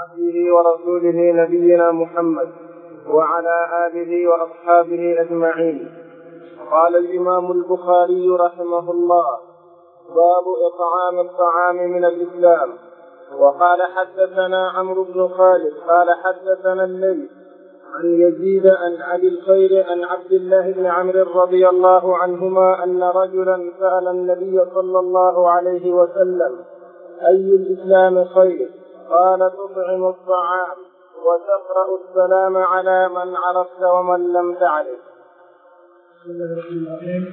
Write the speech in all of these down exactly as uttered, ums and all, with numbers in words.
عبده ورسوله نبينا محمد وعلى آله وأصحابه أجمعين. قال الإمام البخاري رحمه الله: باب إطعام الطعام من الإسلام. وقال حدثنا عمرو بن خالد قال حدثنا الليث عن يزيد عن أبي الخير عن عبد الله بن عمرو رضي الله عنهما أن رجلا سأل النبي صلى الله عليه وسلم: أي الإسلام خير؟ قال: تطعم الطعام وتقرأ السلام على من عرفت ومن لم تعرف. بسم الله الرحمن الرحيم.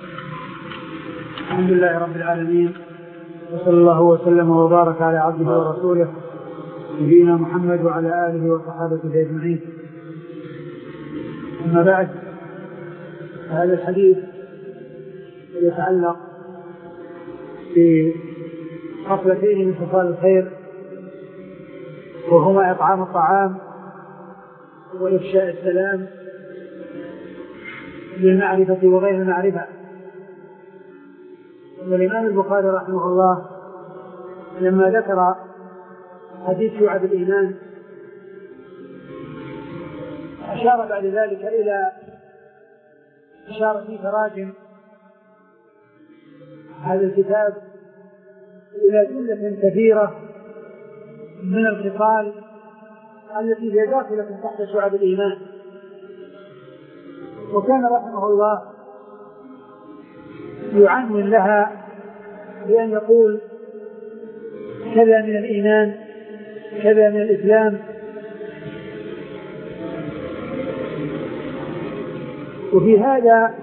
الحمد لله رب العالمين، وصلى الله وسلم وبارك على عبده ورسوله نبينا محمد وعلى آله وصحابته أجمعين. أما بعد، هذا الحديث يتعلق بخصلتين من خصال الخير، وهما إطعام الطعام وإفشاء السلام بالمعرفة وغير المعرفة. والإمام البخاري رحمه الله لما ذكر حديث شعب الإيمان أشار بعد ذلك إلى أشار في تراجم هذا الكتاب إلى جملة كثيرة من الخصال التي هي داخلة تحت شعب الإيمان. وكان رحمه الله يعنون لها بأن يقول: كذا من الإيمان، كذا من الإسلام. وفي هذا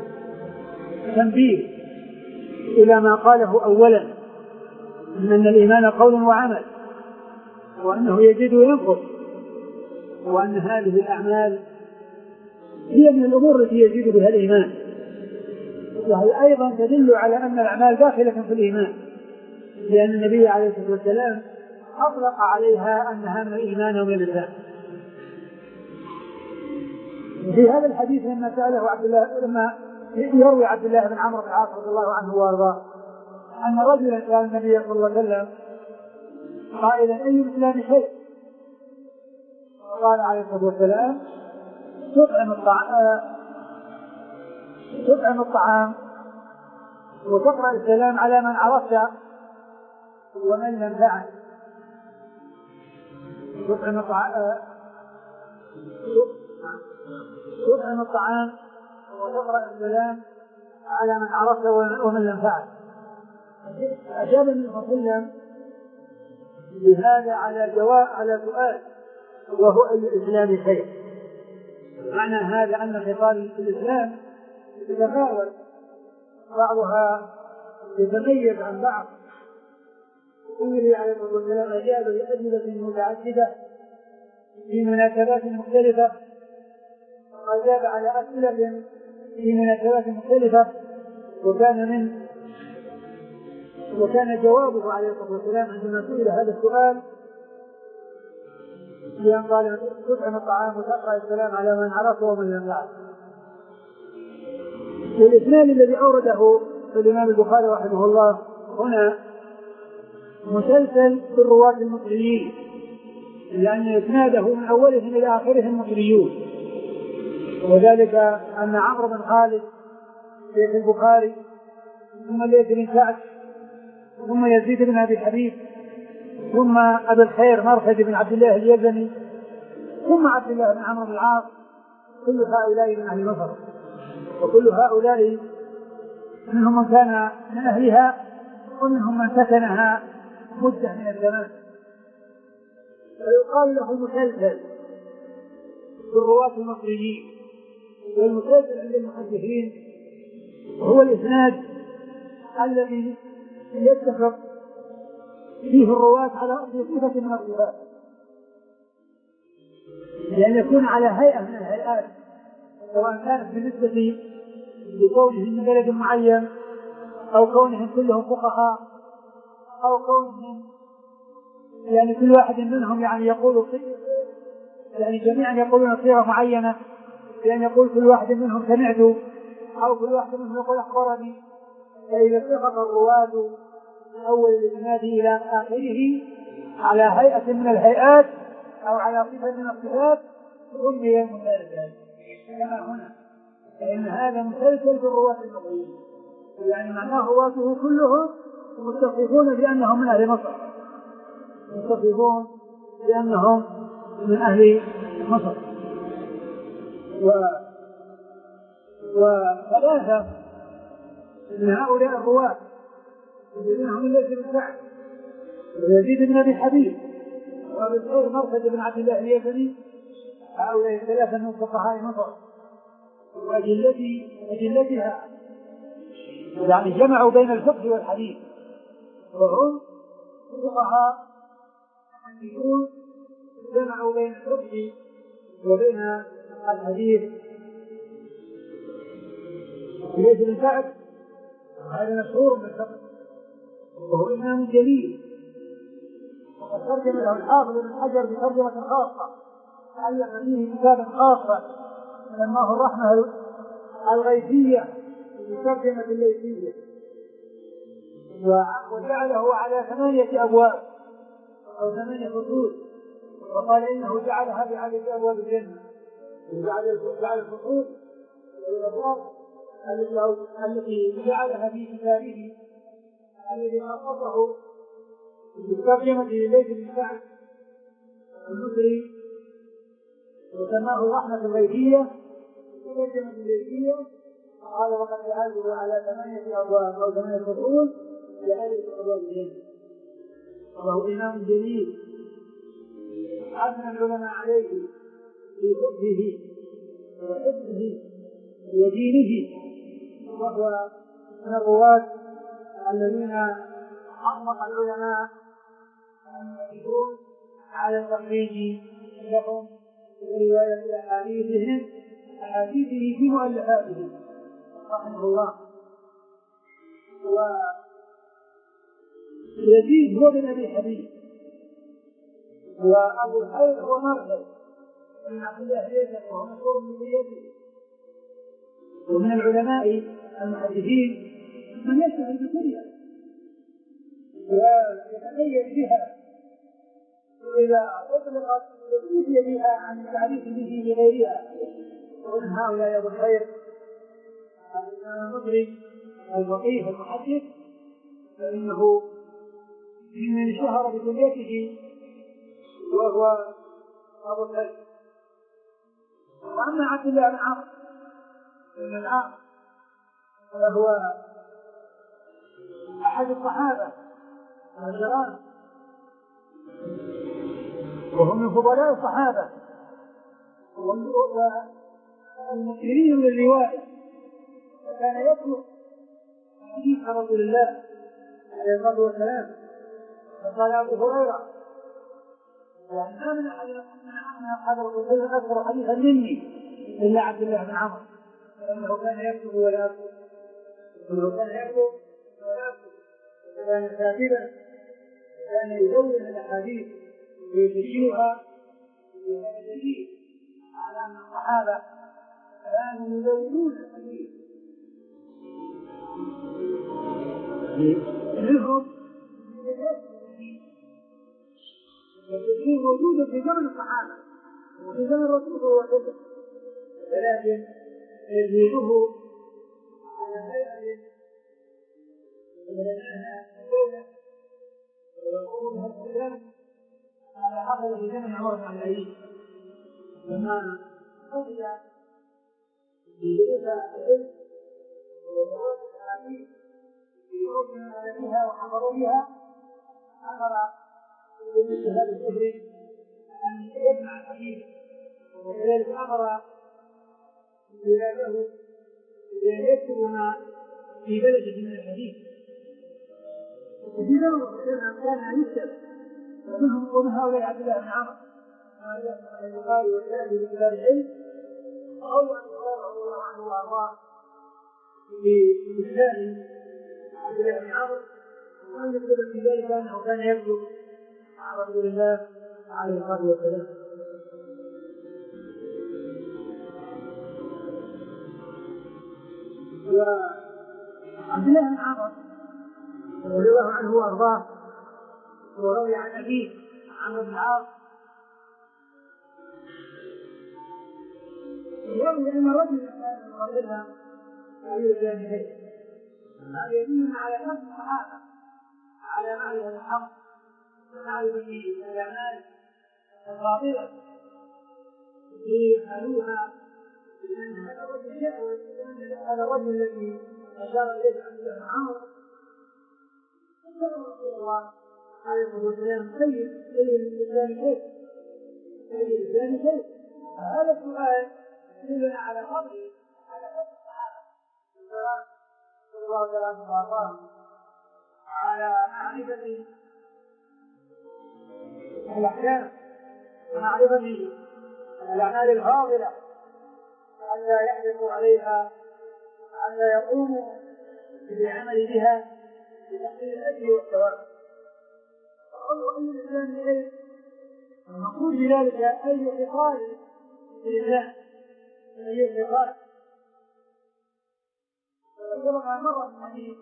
تنبيه إلى ما قاله أولا من أن الإيمان قول وعمل، وأنه يزيد وينقص، وأن هذه الأعمال هي من الأمور التي يزيد بها الإيمان، وهي أيضا تدل على أن الأعمال داخلة في الإيمان، لأن النبي عليه الصلاة والسلام أطلق عليها أنها من الإيمان ومن الإسلام. في هذا الحديث لما سأله عبد الله، لما يروي عبد الله بن عمرو بن العاص رضي الله عنه وارضاه أن رجلا سأل النبي صلى الله عليه وسلم قائلا: أي الإسلام خير؟ قال عليه الصلاة والسلام: تطعم الطعام تطعم الطعام وتقرأ السلام على من عرفت ومن لم تعرف. تطعم الطعام تطعم الطعام وتقرأ السلام على من عرفت ومن لم تعرف. أجاب النبي صلى الله عليه وسلم بهذا على جواب على سؤال، وهو أي الإسلام خير؟ معنى هذا أن خصال الإسلام تتفاوت، بعضها يتميز عن بعض. النبي عليه الصلاة والسلام أجاب بأجوبة متعددة في مناسبات مختلفة، وأجاب على أسئلة في مناسبات مختلفة، وكان من وكان جوابه عليه الصلاة والسلام عندما سئل هذا السؤال بأن قال: تطعم الطعام وتقرأ السلام على من عرفه ومن لم يعرف. والإسناد الذي أورده الإمام البخاري رحمه الله هنا مسلسل بالرواة المصريين، لأن إسناده من أولهم إلى آخرهم مصريون، وذلك أن عمرو بن خالد شيخ البخاري، ثم الليث بن سعد، ثم يزيد بن أبي حبيب، ثم أبي الخير مرثد بن عبد الله اليزني، ثم عبد الله بن عمرو بن العاص، كل هؤلاء من أهل مصر، وكل هؤلاء منهم من كان من أهلها ومنهم من سكنها مدة من الزمان، فيقال له مسلسل بالرواة المصريين. والمسلسل عند المحدثين هو الإسناد الذي يتفق فيه الرواة على صفة من الصفات، لأن يكون على هيئة من الهيئات، سواء كانت بالنسبة لكونهم من بلد معين، أو كونهم كلهم فقهاء، أو كونهم يعني كل واحد منهم يعني يقول يعني جميعا يقولون صيغة معينة، لأن يقول كل واحد منهم سمعت، أو كل واحد منهم يقول أخبرني. فإذا اتفق الرواة من أول الإسناد إلى آخره على هيئة من الهيئات أو على صفة من الصفات سمي مسلسل كما هنا، فإن هذا مسلسل بالرواة المصريين، يعني معناه رواته كلهم متصفون بأنهم من أهل مصر، متصفون بأنهم من أهل مصر. و... وثلاثة من هؤلاء الرواة الذين هم الليث بن سعد ويزيد بن أبي حبيب وأبي الخير مرثد بن عبد الله اليزني، هؤلاء الثلاثة من فقهاء مصر وأجلتها، يعني جمعوا بين الفقه والحديث، وهم فقهاء محدثون جمعوا بين الفقه وبين الحديث. ليث بن سعد هذا مشهور بالفقه وهو إمام جليل، وقد ترجم له الحافظ ابن حجر بترجمة خاصة، ألف فيه كتابا خاصا سماه الرحمة الغيثية بترجمة الليثية، وجعله على ثمانية أبواب أو ثمانية فصول، وقال إنه جعلها بعدد أبواب الجنة، وجعل الفصول والأبواب التي جعلها في كتابه الذي خصصه بالترجمة لليث بن سعد المصري وسماه الرحمة الغيثية بترجمة الليثية، قال وقد جعله على ثمانية أبواب أو ثمانية فصول بعدد أبواب الجنة، وهو إمام جليل أثنى العلماء عليه في فقهه وحفظه ودينه، وهو من الرواة الذين حقق العلماء المحدثون على التخريج لهم برواية أحاديثهم أحاديثه في مؤلفاتهم رحمه الله. ويزيد هو بن أبي حبيب، وأبو الخير هو مرثد بن عبد الله اليزني وهو مشهور بكليته، ومن العلماء المحدثين من يشتغل بكلية ويتميز بها، وإذا أطلقت يتميز بها عن التعريف به لغيرها، ومن هؤلاء أبو الخير المصري الفقيه المحدث، فإنه من شهر بكليته وهو أبو الخير. وأما عبد الله بن عمرو بن العاص فهو أحد الصحابة الكرام، وهم من فضلاء الصحابة والمكثرين للرواية، وكان يطلب حديث رسول الله عليه الصلاة والسلام. فقال أبو هريرة يعني ما من أحد من أصحاب رسول الله أذكر حديثا مني إلا عبد الله بن عمرو، لأنه كان يكتب ولا يكتب، لأنه كان يكتب ولا يكتب، وكان كاتبا، كان يدون الأحاديث ويشيرها بالدليل على أن الصحابة كانوا يدونون الحديث منهم والتدليل موجود في زمن الصحابة وفي زمن الرسول والرسل، ولكن يزيده على هيئة ولدينا دولة ويقولها الكلام على حقل في زمن عمر بن العزيز لما قضي في بيتها العلم وقوات الحديث في يوم من بها وحضر بها، أمر بمثل هذا الشهر أن يجمع الحديث، وكذلك أمر بلاده بأن يكتب ما في بلده من الحديث، وفي زمن الرسول كان يكتب، ومنهم ومن هؤلاء عبد الله بن عمرو هذا البخاري والشافعي في كتاب العلم، أو أن يقال الله عنه وأرضاه بإسلام عبد الله بن عمرو، وأن يكتب في ذلك أنه كان يكتب مع رسول الله عليه الصلاة والسلام. وعبد الله بن عمرو رضي الله عنه وارضاه وروي عن ابيه عمرو بن العاص يقول أن الرجل كان يقابلها في جانبيه يدين على نفس الصحابة على معرفة الحق ومعرفة الأعمال الباطلة ليفعلوها لأن هذا الرجل يقول هذا الرجل الذي أشار إليه عبد الله بن عمرو رسول الله عليه الصلاة والسلام سيد سيد الإسلام كيف؟ سيد الإسلام كيف؟ هذا السؤال يدلنا على فضل على فضل الصحابة صلى الله عليه وسلم على معرفة الأحكام ومعرفة الأعمال الفاضلة حتى يحرصوا عليها حتى يقوموا بالعمل بها لتحصيل الأجر والثواب. وقالوا أي الإسلام إليه المقصود بذلك أي خصال لله أي خصال وذكرها مرة من الحديث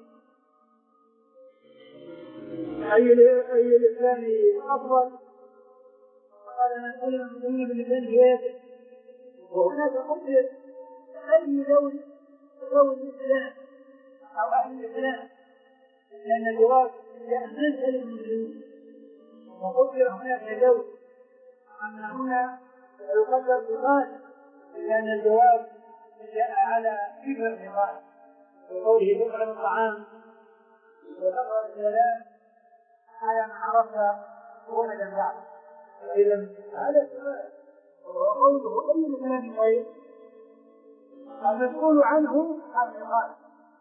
أي أي الإسلام أفضل قال من سلم المسلمين بالإسلام بيده وهناك قدر أي ذوي ذوي الإسلام أو أهل الإسلام لأن الجواب من سلم المسلمين وقدر هناك ذوي أن هنا يقدر بقال لأن الجواب جاء على كبر الحقال وقوله بكرة الطعام وذكر الكلام على ما عرفت هنا جنبعه. إذا هذا السؤال وقوله أي الكلام خير المسؤول عنه الحقال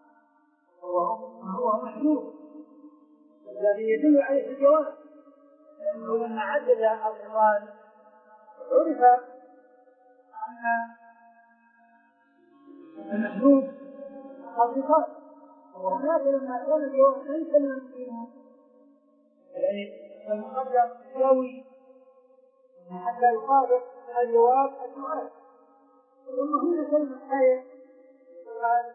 وهو محدود الذي يدل عليه الجواب لأنه لما عدد الحقال عرف أن المحدود الحقال وهناك لما كان الجواب ليس من يعني المقدر يساوي حتى يطابق الجواب السؤال ثم هنا كلمة آية قال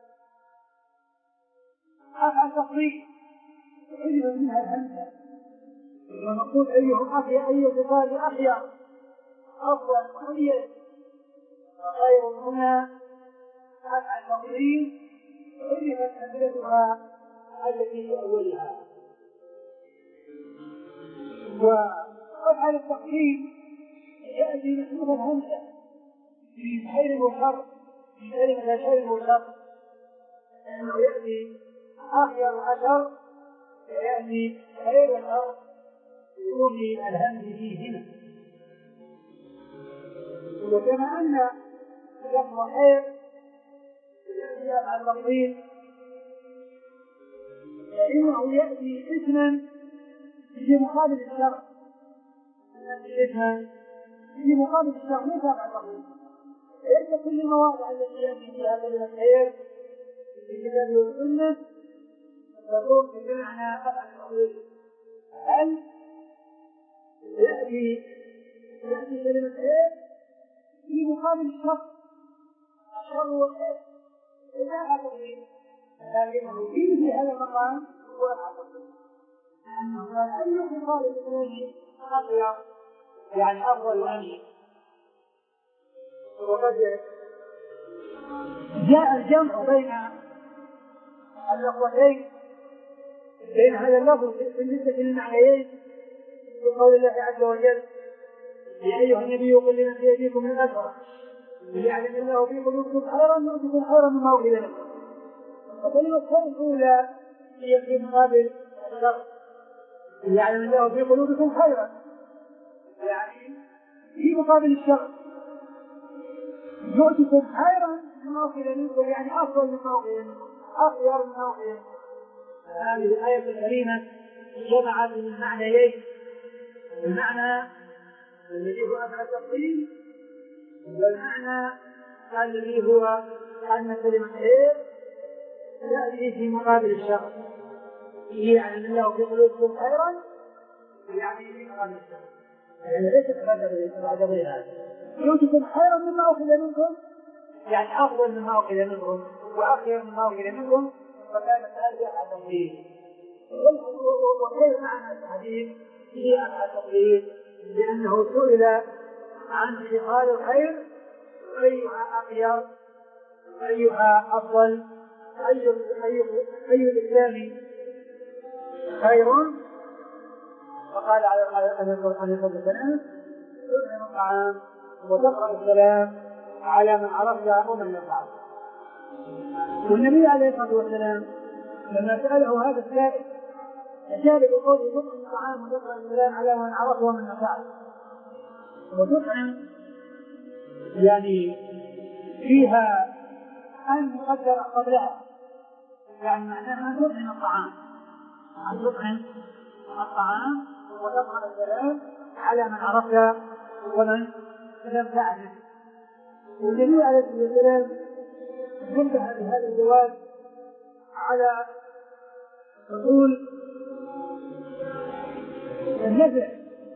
أفعل تقريب حجب منها الهمزة ونقول أيهم أحيا أي الخصال أحيا أفضل وأميز وخير هنا أفعل تقريب حجبت همزتها التي في أولها. وأفعل التقريب يأتي محمود الهمزة في خير وشر في كلمة خير وشر لأنه يأتي أخير وأشر ويأتي خير وشر بدون الهمز فيهما. وكما أن لفظ خير يأتي على التقريب فإنه يأتي اسما في مقابل الشر اسما في مقابل الشر ليس على التقريب. ليس كل المواضع التي يأتي فيها كلمة خير في الكتاب والسنة تكون بمعنى أفعل التقريب. هل يأتي يأتي كلمة خير في مقابل الشر الشر والخير لا على التقريب لكنه في هذا المقام هو على التقريب لأنه أي خصال الإسلام أخير يعني أفضل وأمين. وقد جاء الجمع بين اللفظتين بين هذا اللفظ بالنسبة للمعنيين بقول الله عز وجل يا أيها النبي قل لمن في أيديكم من الأسرى ليعلم الله في قلوبكم خيرا يؤتكم خيرا مما أخذ منكم. وكلمة خير الأولى هي في مقابل الشر ليعلم الله في قلوبكم خيرا يعني في مقابل الشر يؤتكم خيرا مما أخذ منكم يعني أفضل مما أخذ منكم أخير مما أخذ منكم. هذه الآية الكريمة جمعت من المعنيين المعنى الذي هو أفعل التقديم والمعنى الذي هو أن كلمة خير تأتي في مقابل الشر يعني الله في قلوبكم خيرا يعني في مقابل الشر يعني ليست بعد غير هذا. يؤتكم خيرا مما أخذ منكم يعني أفضل مما أخذ منكم وأخير مما أخذ منكم فكانت هذه على التقدير. وغير معنى الحديث هي أفعل التقدير لأنه سئل عن خصال الخير أيها أخير أيها أفضل أي أي أي الإسلام خير، فقال عليه الصلاة والسلام: تطعم الطعام وتقرأ السلام على من عرفت ومن لم تعرف. والنبي عليه الصلاة والسلام لما سأله هذا السائل أجاب بقوله: تطعم الطعام وتقرأ السلام على من عرفت ومن لم تعرف. وتطعم يعني فيها أن يقدر قبلها، يعني معناها أن تطعم الطعام، أن تطعم الطعام وتقرأ السلام على من عرفت ومن لم تعرف. والنبي عليه الصلاة والسلام نبه بهذا الجواب على حصول النفع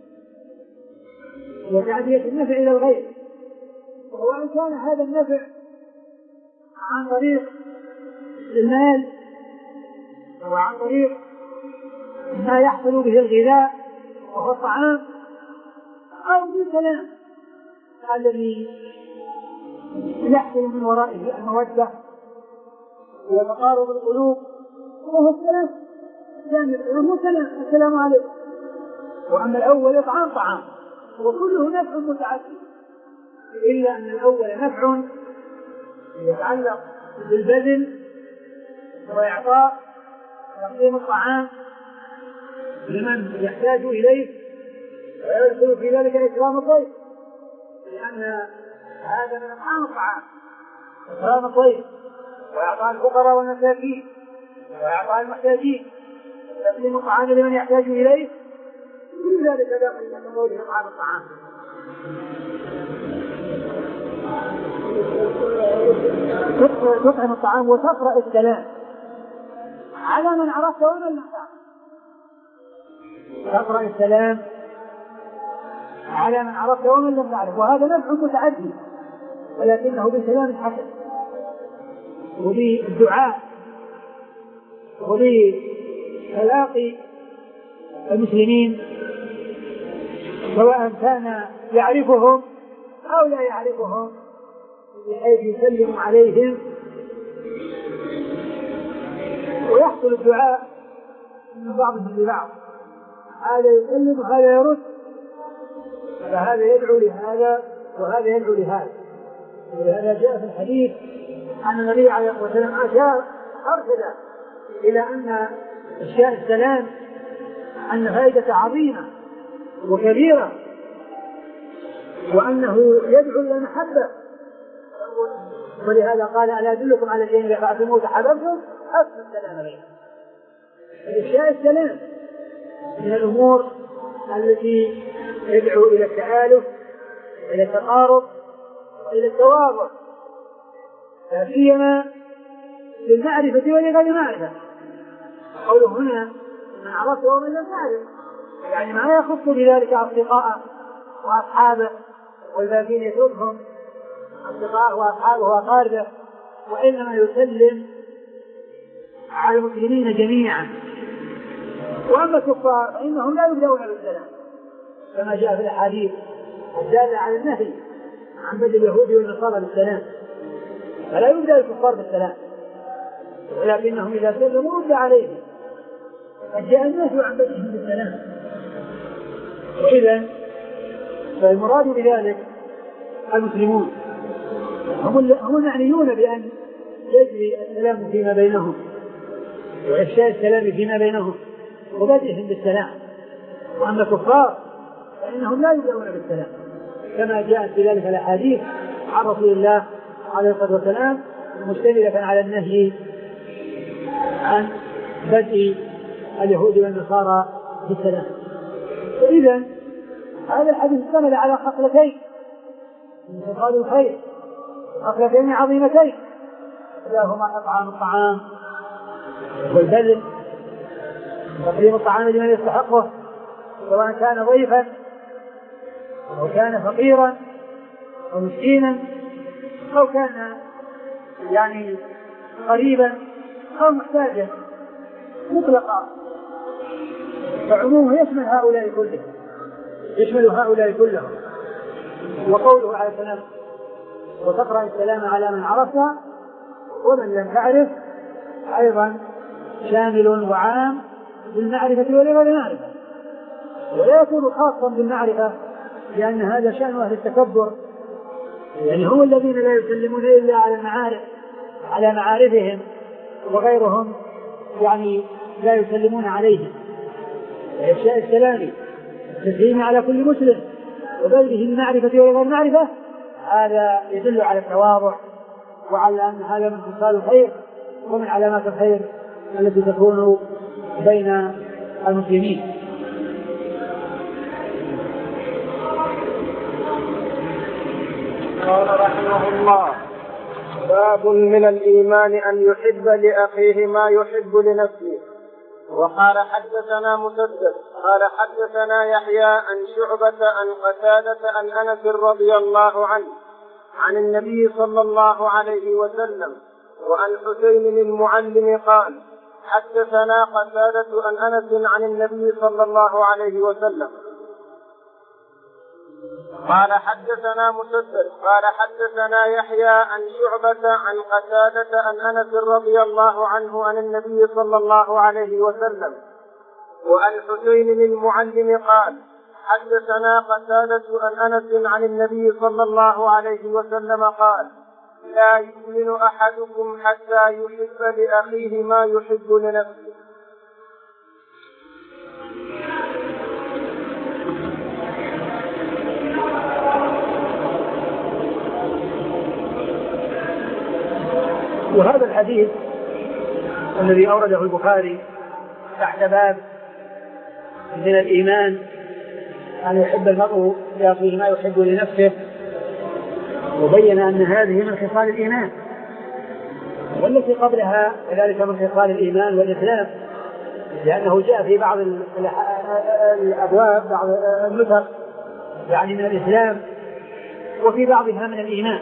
وتعدية النفع إلى الغير، وإن كان هذا النفع عن طريق المال وعن طريق ما يحصل به الغذاء وهو الطعام، أو بالكلام الذي يحصل من ورائه المودة وتقارب القلوب وهو السلام، الثاني السلام والسلام السلام عليكم. وأما الأول إطعام طعام وكله نفع متعدد، إلا أن الأول نفع يتعلق بالبذل وإعطاء تقديم الطعام لمن يحتاج إليه، ويدخل في ذلك إكرام الضيف، لأن هذا من إطعام الطعام إكرام الضيف وإعطاء الفقراء والمساكين وإعطاء المحتاجين وتقديم الطعام لمن يحتاج إليه، كل ذلك داخل في قوله إطعام الطعام. تطعم الطعام وتقرأ السلام على من عرفت ومن لم تعرف. تقرأ السلام على من عرفت ومن لم تعرف، وهذا نفع متعدي، ولكنه بسلام حسن وبالدعاء وبتلاقي المسلمين، سواء كان يعرفهم أو لا يعرفهم، بحيث يسلم عليهم ويحصل الدعاء من بعضهم لبعض، هذا يسلم وهذا يرد، فهذا يدعو لهذا وهذا يدعو لهذا. ولهذا جاء في الحديث أن النبي عليه الصلاة والسلام أشار أرشد إلى أن إفشاء السلام أن فائدة عظيمة وكبيرة، وأنه يدعو إلى المحبة. ولهذا قال: ألا أدلكم على شيء إذا فعلتموه تحاببتم أفشوا السلام بينكم. إفشاء السلام من الأمور التي يدعو إلى التآلف إلى التقارب وإلى التواضع، لا سيما للمعرفة ولغير معرفة. قوله هنا من عرفت ومن لم تعرف، يعني ما يخص بذلك أصدقاءه وأصحابه والباقين يتركهم أصدقاءه وأصحابه وأقاربه، وإنما يسلم على المسلمين جميعا. وأما الكفار فإنهم لا يبدأون بالسلام، كما جاء في الأحاديث الدالة على النهي عن بدء اليهود والنصارى بالسلام، فلا يبدأ الكفار بالسلام، ولكنهم إذا سلموا رد عليهم، قد جاء النهي عن بدءهم بالسلام. وإذا فالمراد بذلك المسلمون هم المعنيون بأن يجري السلام فيما بينهم وإفشاء السلام فيما بينهم وبدئهم بالسلام. وأما الكفار فإنهم لا يبدأون بالسلام، كما جاءت في ذلك الأحاديث عن رسول الله عليه الصلاة والسلام مشتملة على النهي عن بدء اليهود والنصارى بالسلام. وإذا هذا الحديث اشتمل على خصلتين من خصال الخير، خصلتين عظيمتين، إحداهما إطعام الطعام والبذل، تقديم الطعام لمن يستحقه سواء كان ضيفا أو كان فقيرا أو مسكينا أو كان يعني قريبا أو محتاجا مطلقا، فعمومه يشمل هؤلاء كلهم. يشمل هؤلاء كلهم. وقوله عليه السلام وتقرأ السلام على من عرفه ومن لم تعرف أيضا شامل وعام بالمعرفة وغير المعرفة، ولا يكون خاصا بالمعرفة لأن هذا شأن أهل التكبر، يعني هم الذين لا يسلمون إلا على المعارف على معارفهم وغيرهم يعني لا يسلمون عليهم. إفشاء السلام التسليم على كل مسلم وبذله المعرفة وغير المعرفة هذا يدل على التواضع وعلى أن هذا من خصال الخير ومن علامات الخير التي تكون بين المسلمين. قال رحمه الله: باب من الإيمان أن يحب لأخيه ما يحب لنفسه. وقال حدثنا مسدد قال حدثنا يحيى عن شعبة عن قتادة عن أنس رضي الله عنه عن النبي صلى الله عليه وسلم وعن حسين المعلم قال: حدثنا قتادة عن أنس عن النبي صلى الله عليه وسلم قال حدثنا مسدد قال حدثنا يحيى عن شعبة عن قتادة عن أنس رضي الله عنه عن النبي صلى الله عليه وسلم وعن حسين المعلم قال: حدثنا قتادة عن أنس عن النبي صلى الله عليه وسلم قال: لا يؤمن أحدكم حتى يحب لأخيه ما يحب لنفسه. وهذا الحديث الذي أورده البخاري تحت باب من الإيمان أن يحب المرء لأخيه ما يحب لنفسه، وبين أن هذه من خصال الإيمان، والتي قبلها كذلك من خصال الإيمان والإسلام، لأنه جاء في بعض الأبواب بعض النسخ يعني من الإسلام وفي بعضها من الإيمان.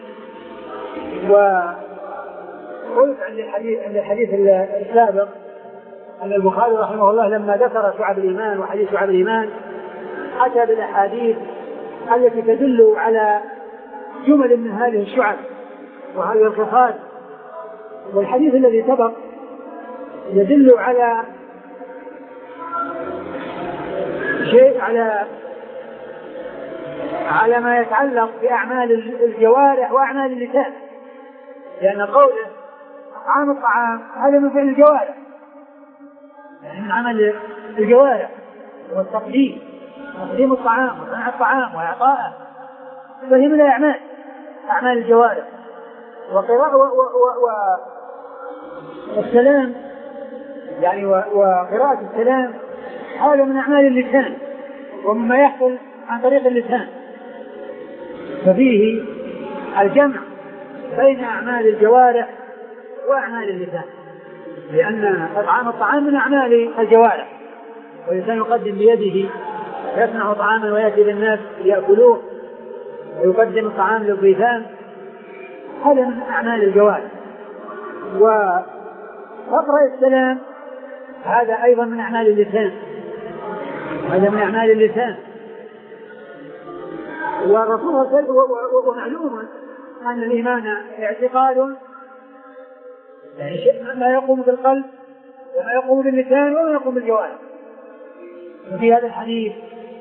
وقلت عند الحديث عند الحديث السابق أن البخاري رحمه الله لما ذكر شعب الإيمان وحديث شعب الإيمان أتى بالأحاديث التي تدل على جمل من هذه الشعب وهذه الخصال، والحديث الذي سبق يدل على شيء على على ما يتعلق بأعمال الجوارح وأعمال اللسان، لأن قوله طعام الطعام هذا من فعل الجوارح، يعني من عمل الجوارح والتقديم تقديم الطعام وصنع الطعام وإعطاءه، فهي من الأعمال أعمال الجوارح. وقراءة والسلام يعني وقراءة السلام هذا من أعمال اللسان ومما يحصل عن طريق اللسان، ففيه الجمع بين أعمال الجوارح وأعمال اللسان، لأن إطعام الطعام من أعمال الجوارح، والإنسان يقدم بيده يصنع طعاما ويأتي للناس ليأكلوه ويقدم الطعام للضيفان، هذا من أعمال الجوارح. وقراءة السلام هذا أيضا من أعمال اللسان، هذا من أعمال اللسان. والرسول صلى الله عليه وسلم ومعلوم أن الإيمان اعتقاد، يعني ما يقوم بالقلب وما يقوم باللسان وما يقوم بالجوارح. وفي هذا الحديث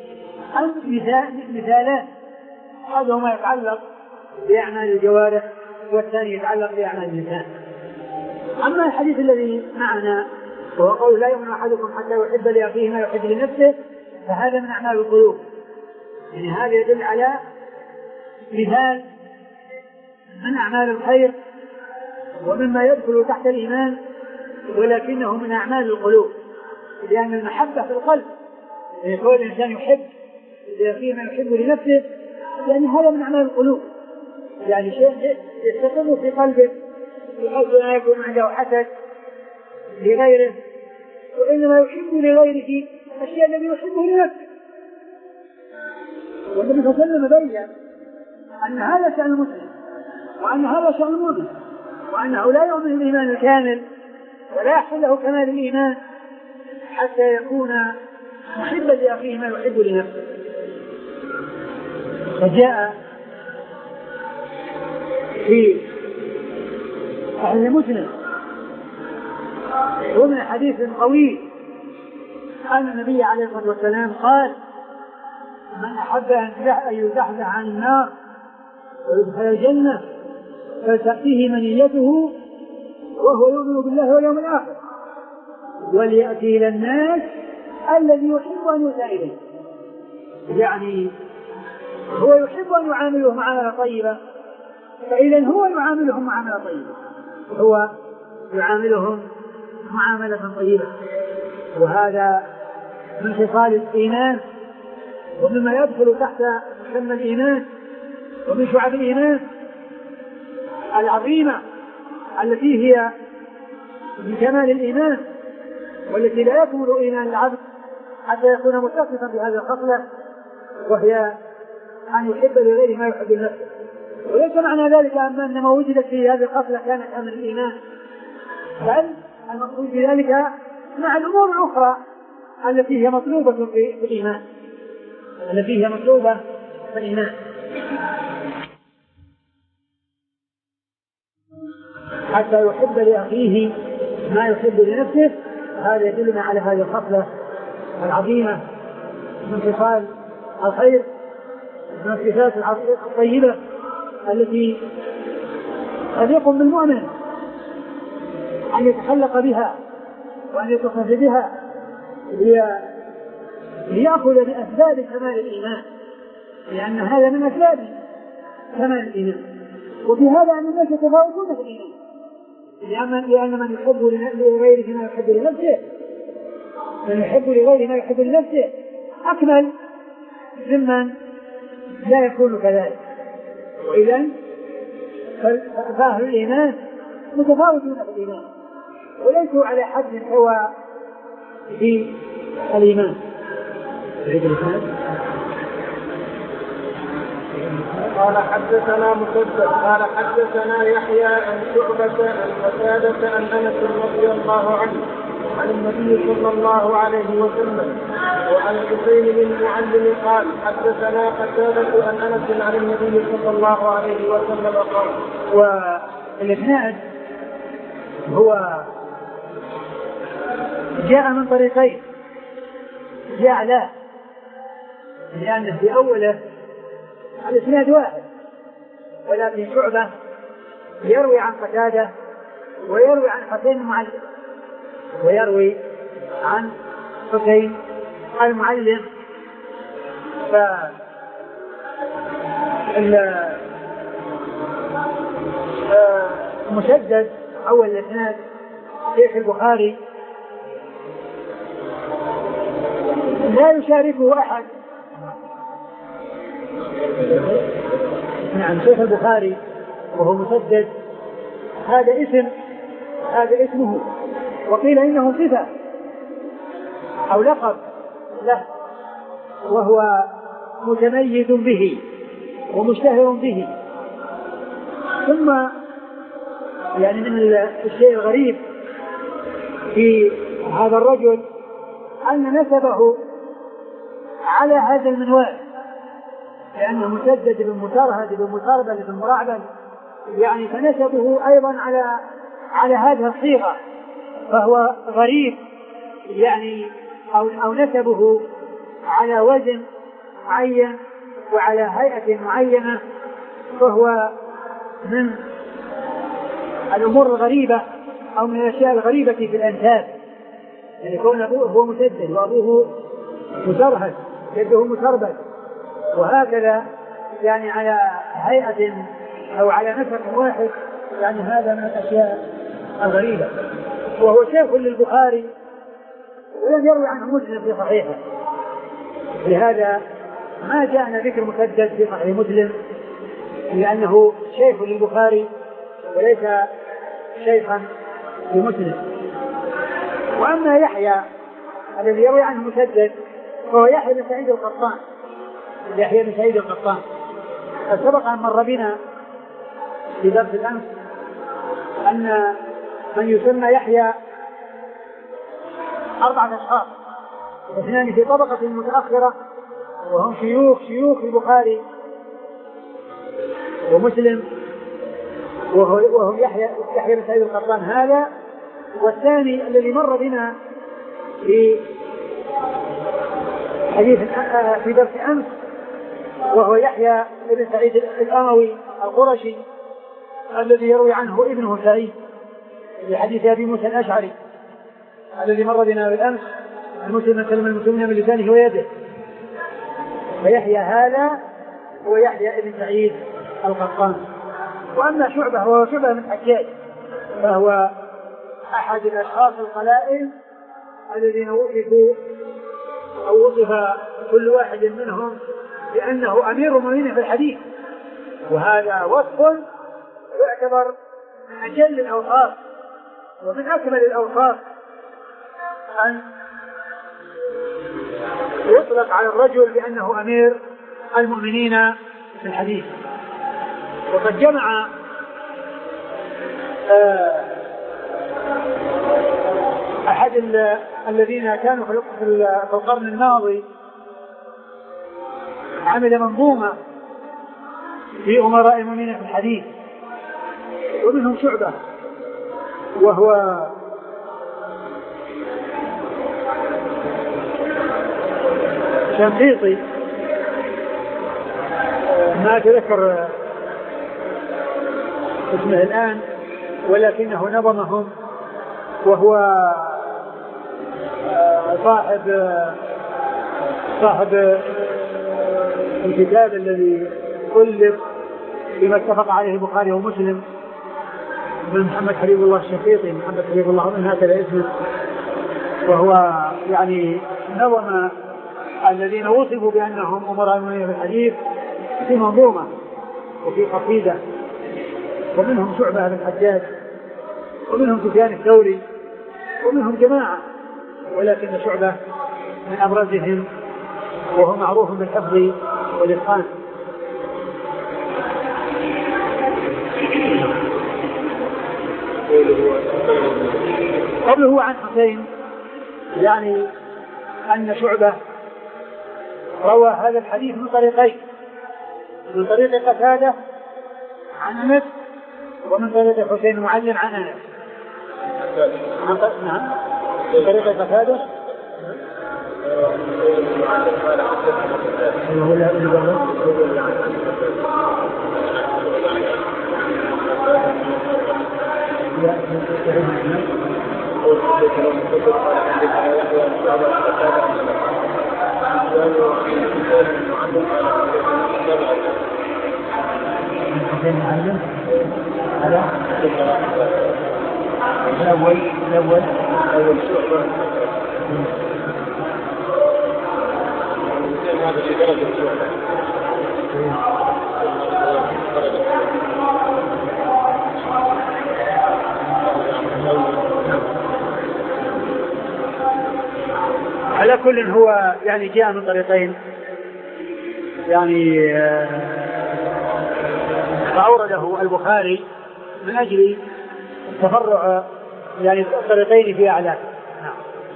مثالان، أحدهما يتعلق بأعمال الجوارح والثاني يتعلق بأعمال اللسان. أما الحديث الذي معنا وهو قول لا يؤمن أحدكم حتى يحب لأخيه ما يحب لنفسه، فهذا من أعمال القلوب، يعني هذا يدل على مثال من أعمال الخير ومما يدخل تحت الإيمان، ولكنه من أعمال القلوب، لأن المحبة في القلب، يقول الإنسان يحب لأخيه ما يحب لنفسه، لأن هذا من أعمال القلوب، يعني شيء يستقر في قلبه بحيث لا يكون عنده حسد لغيره، وإنما يحب لغيره الشيء الذي يحبه لنفسه. والنبي صلى الله عليه وسلم بين أن هذا شأن المسلم وأن هذا شأن المؤمن، وأنه لا يؤمن الإيمان الكامل ولا يحصل له كمال الإيمان حتى يكون محبا لأخيه ما يحب لنفسه. فجاء في صحيح مسلم ومن حديث طويل أن النبي عليه الصلاة والسلام قال: من أحب أن يزحزح عن النار ويدخل الجنة فلتأتيه منيته وهو يؤمن بالله واليوم الآخر وليأتي إلى الناس الذي يحب أن يؤتى إليه. يعني هو يحب أن يعاملهم معاملة طيبة، فإذا هو يعاملهم معاملة طيبة، هو يعاملهم معاملة طيبة. وهذا من خصال الإيمان ومما يدخل تحت مسمى الإيمان ومن شعب الإيمان العظيمة التي هي من كمال الإيمان، والتي لا يكمل إيمان العبد حتى يكون متصفا بهذه الخصلة، وهي أن يحب لغيره ما يحب لنفسه. وليس معنى ذلك أن ما وجدت في هذه الخصلة كانت أمر الإيمان، بل المقصود بذلك مع الأمور الأخرى التي هي مطلوبة في الإيمان التي هي مطلوبة في الإيمان حتى يحب لأخيه ما يحب لنفسه. هذا يدلنا على هذه الخصلة العظيمة من خصال الخير، من الصفات الطيبة التي قد يقوم بالمؤمن أن يتخلق بها وأن يتصف بها ليأخذ بأسباب كمال الإيمان، لأن هذا من أسباب كمال الإيمان. وفي هذا أن الناس يتفاوتون في الإيمان، لأن من يحب لغيره ما يحب لنفسه من يحب لغيره ما يحب لنفسه أكمل ممن لا يكون كذلك. وإذا فأهل الإيمان متفاوتون في الإيمان وليسوا على حد سواء في الإيمان. قال حدثنا مسدد قال حدثنا يحيى عن شعبة عن قتادة عن أنس رضي الله عنه عن النبي صلى الله عليه وسلم وعن حسين بن معلم قال حدثنا قتادة عن أنس عن النبي صلى الله عليه وسلم قال. والإسناد هو جاء من طريقين، جاء لا لأن في أوله الإسناد واحد، ولكن شعبة يروي عن قتادة ويروي عن حسين المعلم ويروي عن حسين المعلم. فالمسدد أول الإسناد شيخ البخاري لا يشاركه أحد. نعم شيخ البخاري وهو مسدد هذا اسم هذا اسمه، وقيل إنه صفة أو لقب له، وهو متميز به ومشتهر به. ثم يعني من الشيء الغريب في هذا الرجل أن نسبه على هذا المنوال، لأنه مسدد بن مترهد بن متربل بن مرعبل، يعني فنسبه أيضا على على هذه الصيغة، فهو غريب يعني أو, أو نسبه على وزن معين وعلى هيئة معينة، فهو من الأمور الغريبة أو من الأشياء الغريبة في الأنساب، يعني كون أبوه هو مسدد وأبوه مترهد جده متربل، وهكذا يعني على هيئة أو على نسق واحد، يعني هذا من الأشياء الغريبة. وهو شيخ للبخاري ولم يروي عنه مسلم في صحيحه، لهذا ما جاءنا ذكر مسدد في صحيح مسلم، لأنه شيخ للبخاري وليس شيخا لمسلم. وأما يحيى الذي يروي عنه مسدد فهو يحيى بن سعيد القطان يحيى بن سعيد القطان فسبق أن مر بنا في درس الأمس أن من يسمى يحيى أربعة أشخاص، اثنان في طبقة متأخرة وهم شيوخ شيوخ البخاري ومسلم وهو وهم يحيى يحيى بن سعيد القطان هذا، والثاني الذي مر بنا في حديث في درس أمس وهو يحيى بن سعيد الأموي القرشي الذي يروي عنه ابنه سعيد في حديث أبي موسى الأشعري الذي مر بنا بالأمس، المسلم كلم المسلمين من لسانه ويده. فيحيى هذا هو يحيى بن سعيد القطان. وأما شعبة وهو شعبة من حجاج فهو أحد الأشخاص القلائل الذين وصفوا أو وصف كل واحد منهم بأنه أمير المؤمنين في الحديث، وهذا وصف يعتبر من أجل الأوصاف ومن أكمل الأوصاف أن يطلق على الرجل بأنه أمير المؤمنين في الحديث. وقد جمع أحد الذين كانوا في القرن الماضي عمل منظومة في أمراء المؤمنين في الحديث، ومنهم شعبة وهو شنقيطي ما أتذكر اسمه الآن ولكنه نظمهم، وهو صاحب صاحب الكتاب الذي ألف بما اتفق عليه البخاري ومسلم من محمد حبيب الله الشنقيطي، محمد حبيب الله من هكذا اسمه، وهو يعني نظم الذين وصفوا بأنهم أمراء المؤمنين في الحديث في منظومة وفي قصيدة. ومنهم شعبة بن الحجاج ومنهم سفيان الثوري ومنهم جماعة، ولكن شعبة من أبرزهم وهو معروف بالحفظ والإتقان. قوله عن حسين يعني أن شعبة روى هذا الحديث من طريقين، من طريق قتادة عن أنس ومن طريق حسين المعلم عن أنس. نعم من طريق قتادة على الأول الأول أول شعبة هذا في درجة الشعبة على كل هو يعني جاء من طريقين يعني فأورده البخاري من أجل تفرع يعني الطريقين في أعلاه. نعم.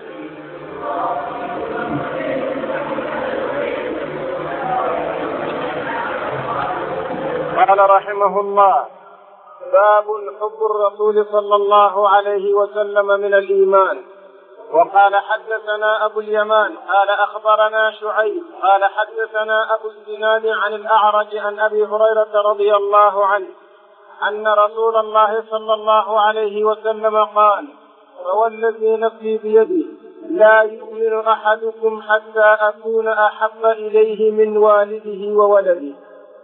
قال رحمه الله: باب حب الرسول صلى الله عليه وسلم من الإيمان. وقال حدثنا أبو اليمان قال أخبرنا شعيب قال حدثنا أبو الزناد عن الأعرج عن أبي هريرة رضي الله عنه أن رسول الله صلى الله عليه وسلم قال: فوالذي نفسي بيده لا يؤمن أحدكم حتى أكون أحب إليه من والده وولده.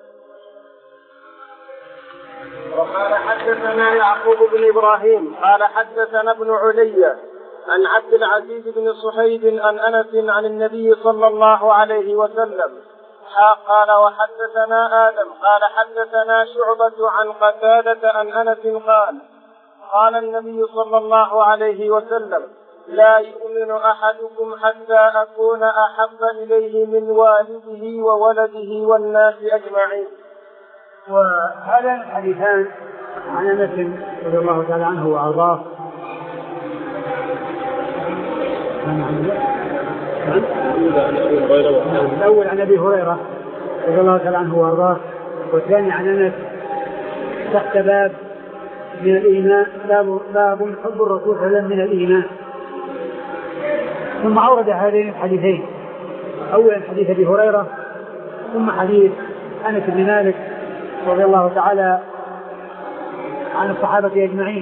وقال حدثنا يعقوب بن إبراهيم قال حدثنا ابن علي عن عبد العزيز بن صهيب عن أنس عن النبي صلى الله عليه وسلم قال: وحدثنا آدم قال حدثنا شعبة عن قتادة عن أنس قال: قال النبي صلى الله عليه وسلم: لا يؤمن أحدكم حتى أكون أحب إليه من والده وولده والناس أجمعين. وهذا الحديثان عن أنس رضي الله تعالى عنه وأرضاه الأول عن أبي هريرة رضي الله تعالى عنه وأرضاه، والثاني عن أنس تحت باب من الإيمان، باب, باب حب الرسول صلى الله عليه وسلم من الإيمان. ثم أورد هذين الحديثين، أولا حديث أبي هريرة، ثم حديث أنس بن مالك رضي الله تعالى عن الصحابة أجمعين.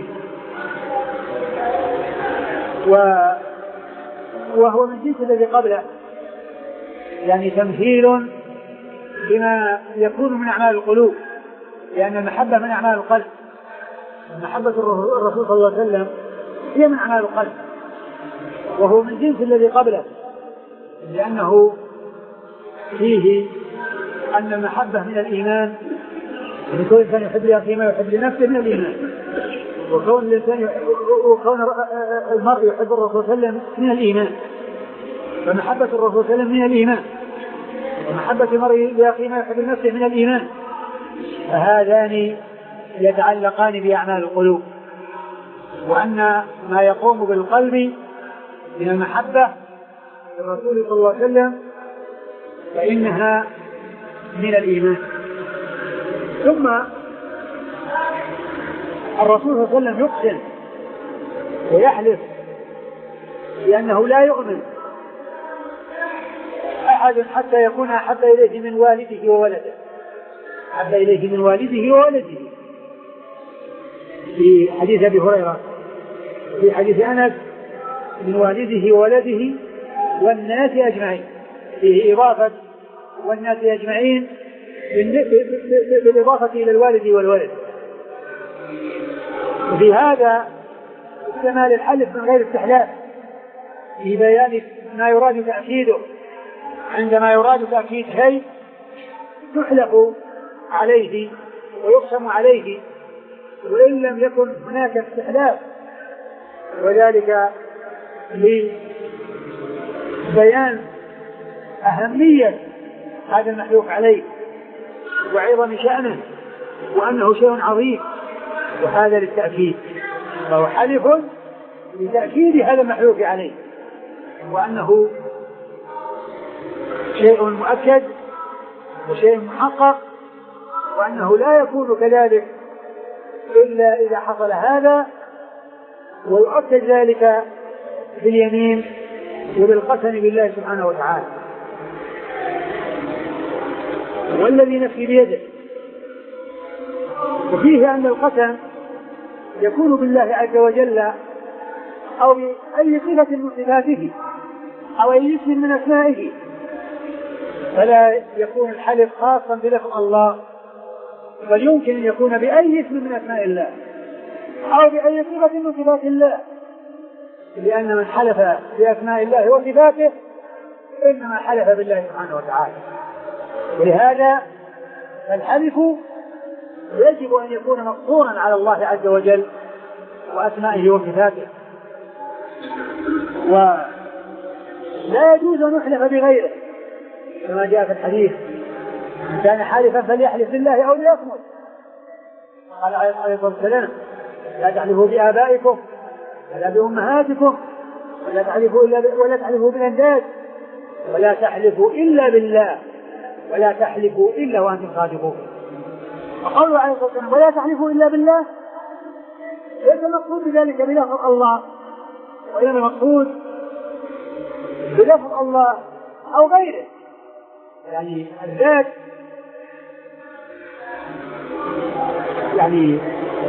وهو من جنس الذي قبله، يعني تمثيل بما يكون من أعمال القلوب، لأن المحبة من أعمال القلب. محبة الرسول صلى الله عليه وسلم هي من أعمال القلب، وهو من جنس الذي قبله، لأنه فيه أن المحبة من الإيمان، وكون الإنسان يحب لأخيه ما يحب لنفسه من الإيمان، وكون الإنسان وكون المرء يحب الرسول صلى الله عليه وسلم من الإيمان. فمحبة الرسول صلى الله عليه وسلم من الإيمان، ومحبة المرء لأخيه ما يحب لنفسه من الإيمان، فهذان يتعلقان بأعمال القلوب. وأن ما يقوم بالقلب من المحبة للرسول صلى الله عليه وسلم فإنها من الإيمان. ثم الرسول صلى الله عليه وسلم يقسم ويحلف لأنه لا يؤمن أحد حتى يكون أحب إليه من والده وولده، أحب إليه من والده وولده، في حديث أبي هريرة، في حديث أنس من والده وولده والناس أجمعين، فيه إضافة والناس أجمعين بالإضافة إلى الوالد والولد. وفي هذا استعمال الحلف من غير استحلاف في بيان ما يراد تأكيده. عندما يراد تأكيد شيء تحلف عليه ويقسم عليه وإن لم يكن هناك استحلاف، وذلك لبيان أهمية هذا المحلوف عليه وعظم شأنه وأنه شيء عظيم، وهذا للتأكيد، فهو حلف لتأكيد هذا المحلوف عليه وأنه شيء مؤكد وشيء محقق، وأنه لا يكون كذلك إلا إذا حصل هذا، ويؤكد ذلك باليمين وبالقسم بالله سبحانه وتعالى. والذي نفسي بيده. وفيه أن القسم يكون بالله عز وجل أو بأي صفة من صفاته أو أي اسم من أسمائه، فلا يكون الحلف خاصا بلفظ الله، بل يمكن أن يكون بأي اسم من أسماء الله أو بأي صفة من صفات الله، لأن من حلف بأسماء الله وصفاته إنما حلف بالله سبحانه وتعالى. ولهذا الحلف يجب أن يكون مقصورا على الله عز وجل وأسمائه وصفاته، ولا يجوز أن يحلف بغيره كما جاء في الحديث: من كان حالفا فليحلف بالله أو ليصمت. قال عليه الصلاة والسلام: لا تحلفوا بآبائكم ولا بأمهاتكم ولا تحلفوا إلا ب... ولا تحلفوا بالأنداد ولا تحلفوا إلا بالله ولا تحلفوا إلا وأنتم صادقون. وقوله عليه الصلاة والسلام: ولا تحلفوا إلا بالله، ليس المقصود بذلك بلفظ الله، وإنما المقصود بلفظ الله أو غيره، يعني الذات، يعني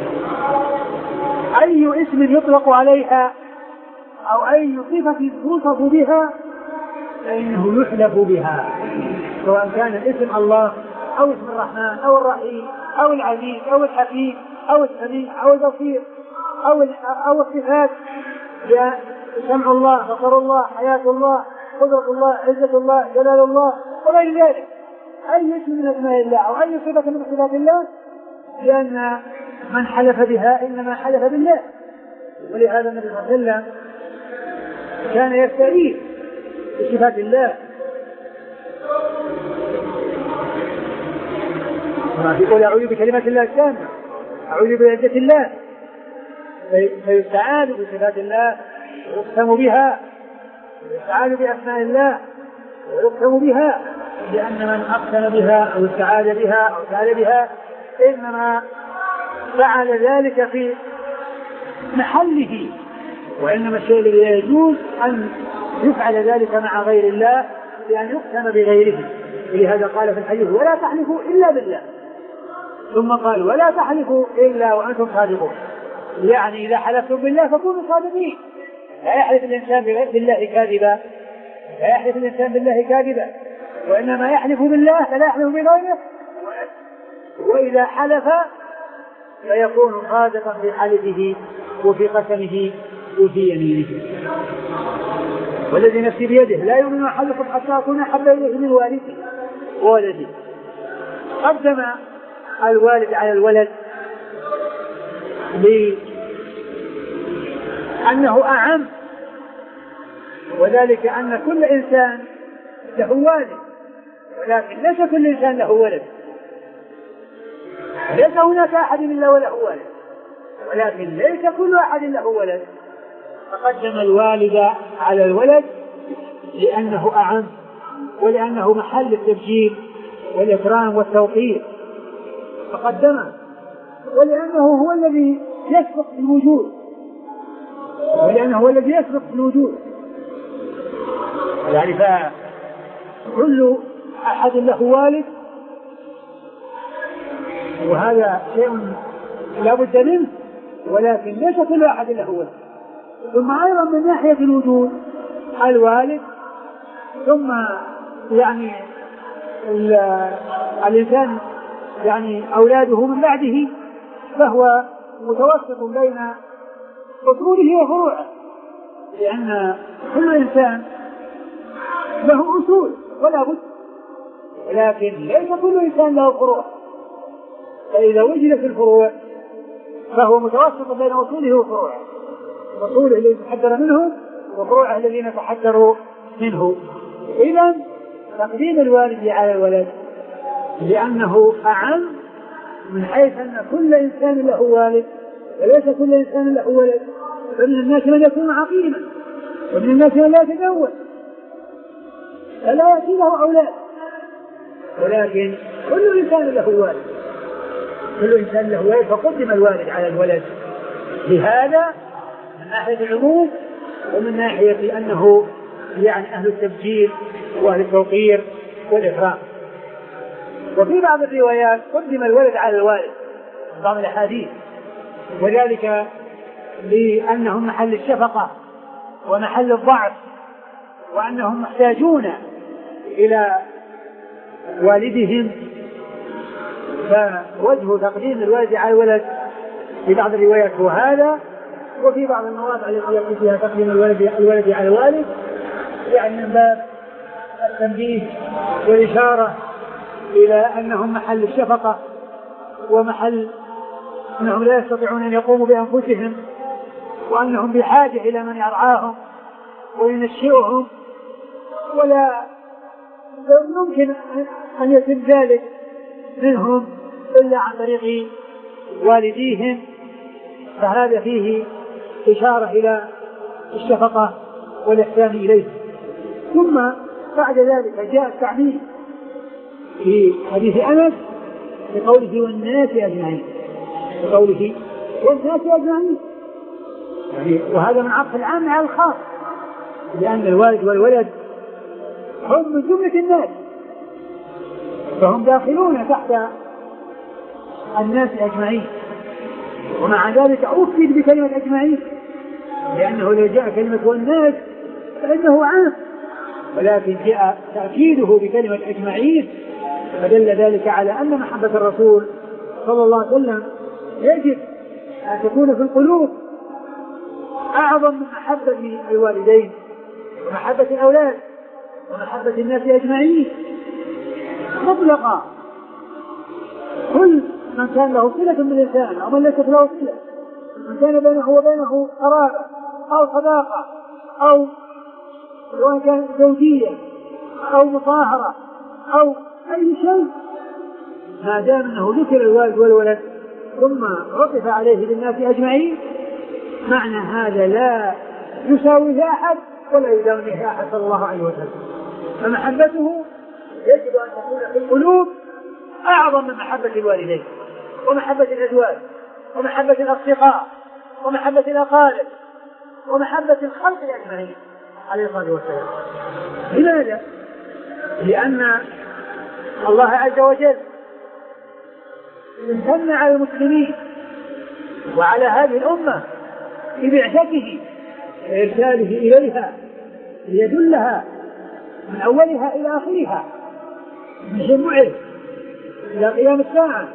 أي اسم يطلق عليها أو أي صفة توصف بها فإنه يحلف بها، سواء كان الاسم الله أو اسم الرحمن أو الرحيم أو العزيز أو الحكيم أو السميع أو البصير أو أو الصفات: سمع الله، بصر الله، حياة الله، قدرة الله، عزة الله، جلال الله، وغير ذلك. أي اسم من أسماء الله أو أي صفة من صفات الله، لأن من حلف بها إنما حلف بالله. ولهذا النبي صلى الله عليه وسلم كان يستعيذ بصفات الله، يقول: أعوذ بكلمات الله التامة، أعوذ بعزة الله، فيستعاذ بصفات الله ويقسم بها، ويستعاذ بأسماء الله ويقسم بها، لأن من أقسم بها أو استعاذ بها أو سأل بها إنما فعل ذلك في محله، وإنما الشيء الذي يجوز أن يفعل ذلك مع غير الله لأن يقسم بغيره. ولهذا قال في الحديث ولا تحلفوا إلا بالله، ثم قال ولا تحلفوا إلا وأنتم صادقون، يعني إذا حلفتم بالله فكونوا صادقين. لا يحلف الإنسان بالله كاذبا، لا يحلف الإنسان بالله كاذبا، وإنما يحلف بالله فلا يحلف بغيره، وإذا حلف فيكون صادقا في حلفه وفي قسمه وفي يمينه. والذي نفسي بيده لا يؤمن أحدكم حتى أكون أحب إليه من والده وولده. قدم الوالد على الولد لأنه أعم، وذلك أن كل إنسان له والد، ولكن ليس كل إنسان له ولد، ليس هناك أحد إلا وله ولد، ولكن ليس كل أحد له ولد. فقدم الوالد على الولد لأنه أعم، ولأنه محل التبجيل والإكرام والتوقير فقدمه، ولأنه هو الذي يسبق في الوجود، ولأنه هو الذي يسبق في الوجود. يعني فكل أحد له والد، وهذا شيء لا بد منه، ولكن ليس كل أحد له ولد. ثم أيضا من ناحية الوجود الوالد، ثم يعني الإنسان يعني أولاده من بعده، فهو متوسط بين أصوله وفروعه، لأن كل إنسان له أصول ولا بد، ولكن ليس كل إنسان له فروع. فإذا وجد في الفروع فهو متوسط بين أصوله وفروعه، أصوله الذي تحذر منه وفروعه الذين تحذروا منه. إذن تقديم الوالد على الولد لأنه أعم، من حيث أن كل إنسان له والد وليس كل إنسان له ولد. فمن الناس من يكون عقيما، ومن الناس من لا يتزوج فلا يأتي له أولاد، ولكن كل إنسان له والد، كل إنسان له والد، فقدم الوالد على الولد لهذا من ناحية العموم، ومن ناحية أنه يعني أهل التبجيل وأهل التوقير والإكرام. وفي بعض الروايات قدم الولد على الوالد بعض الأحاديث، وذلك لأنهم محل الشفقة ومحل الضعف، وأنهم محتاجون إلى والدهم، فوجه تقديم الوالد على الولد في بعض الروايات هو هذا. وفي بعض المواضع التي يقول فيها تقديم الولد الولد على الوالد يعني من باب التنبيه والإشارة إلى أنهم محل الشفقة ومحل أنهم لا يستطيعون أن يقوموا بأنفسهم، وأنهم بحاجة إلى من يرعاهم وينشئهم، ولا يمكن أن يتم ذلك منهم إلا عن طريق والديهم. فهذا فيه إشارة إلى الشفقة والإحسان إليه. ثم بعد ذلك جاء التعميم في حديث أنس بقوله والناس أجمعين، بقوله والناس أجمعين، يعني وهذا من عطف العام على الخاص، لأن الوالد والولد هم من جملة الناس، فهم داخلون تحت الناس أجمعين. ومع ذلك أفيد بكلمة أجمعين، لأنه لو جاء كلمة والناس فإنه عام، ولكن جاء تأكيده بكلمة أجمعين، فدل ذلك على أن محبة الرسول صلى الله عليه وسلم يجب أن تكون في القلوب أعظم من محبة الوالدين ومحبة الأولاد ومحبة الناس أجمعين مطلقا. كل من كان له صلة بالإنسان أو من ليست له صلة، من كان بينه وبينه قرابة أو صداقة أو سواء كان زوجية أو مصاهرة أو أي شيء، ما دام أنه ذكر الوالد والولد ثم عطف عليه بالناس أجمعين، معنى هذا لا يساويه أحد ولا يداويه أحد صلى الله عليه وسلم. فمحبته يجب أن تكون في القلوب أعظم من محبة الوالدين ومحبة الأزواج ومحبة الأصدقاء ومحبة الأقارب ومحبة الخلق أجمعين عليه الصلاة والسلام. لماذا؟ لأن الله عز وجل امتن على المسلمين وعلى هذه الأمة ببعثته وإرساله إليها ليدلها من أولها إلى آخرها من جمعه إلى قيام الساعة،